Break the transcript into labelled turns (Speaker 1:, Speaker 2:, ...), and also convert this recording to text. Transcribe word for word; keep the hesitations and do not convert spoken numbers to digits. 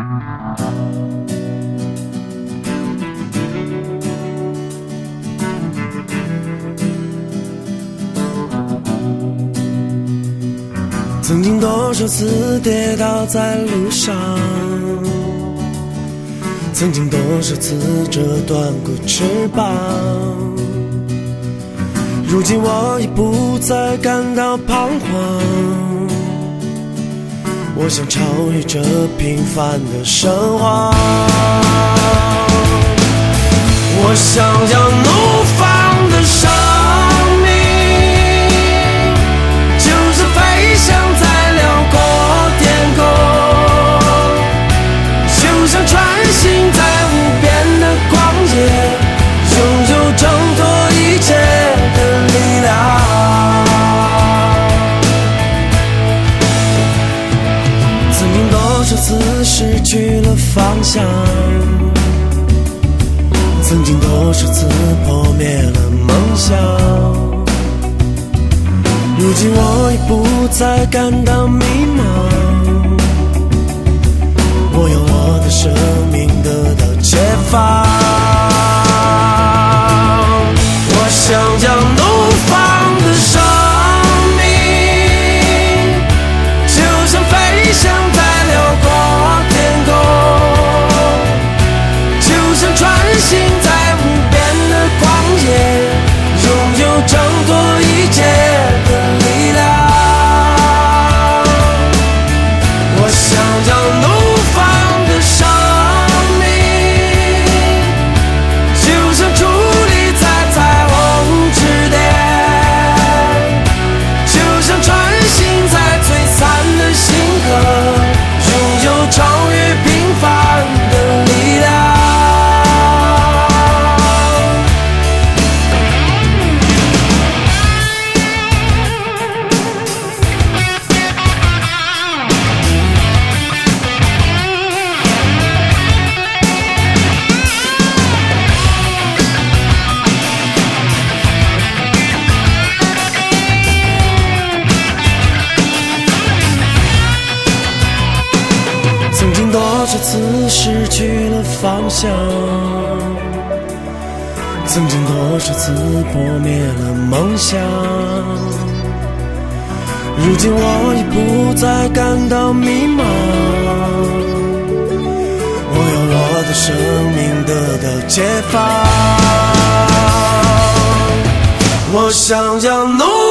Speaker 1: 曾经多少次跌倒在路上，曾经多少次折断过翅膀，如今我已不再感到彷徨，我想超越这平凡的生活，我想要怒放的生命，就是飞翔在辽阔天空，就像穿行在无边的旷野，拥有挣脱一切的力量。曾经多少次失去了方向，曾经多少次破灭了梦想，如今我已不再感到迷茫，我用我的生命得到解放，我想要怒放的生命，就像飞翔在辽阔天空，就像穿行在无边的旷野，拥有挣脱一切的力量。我想要怒放的生命，就像矗立在彩虹之巅，就像穿行在璀璨的星河，拥有超越平凡的力量。曾经多少次失去了方向，曾经多少次破灭了梦想，如今我已不再感到迷茫，我用我的生命得到解放，我想要怒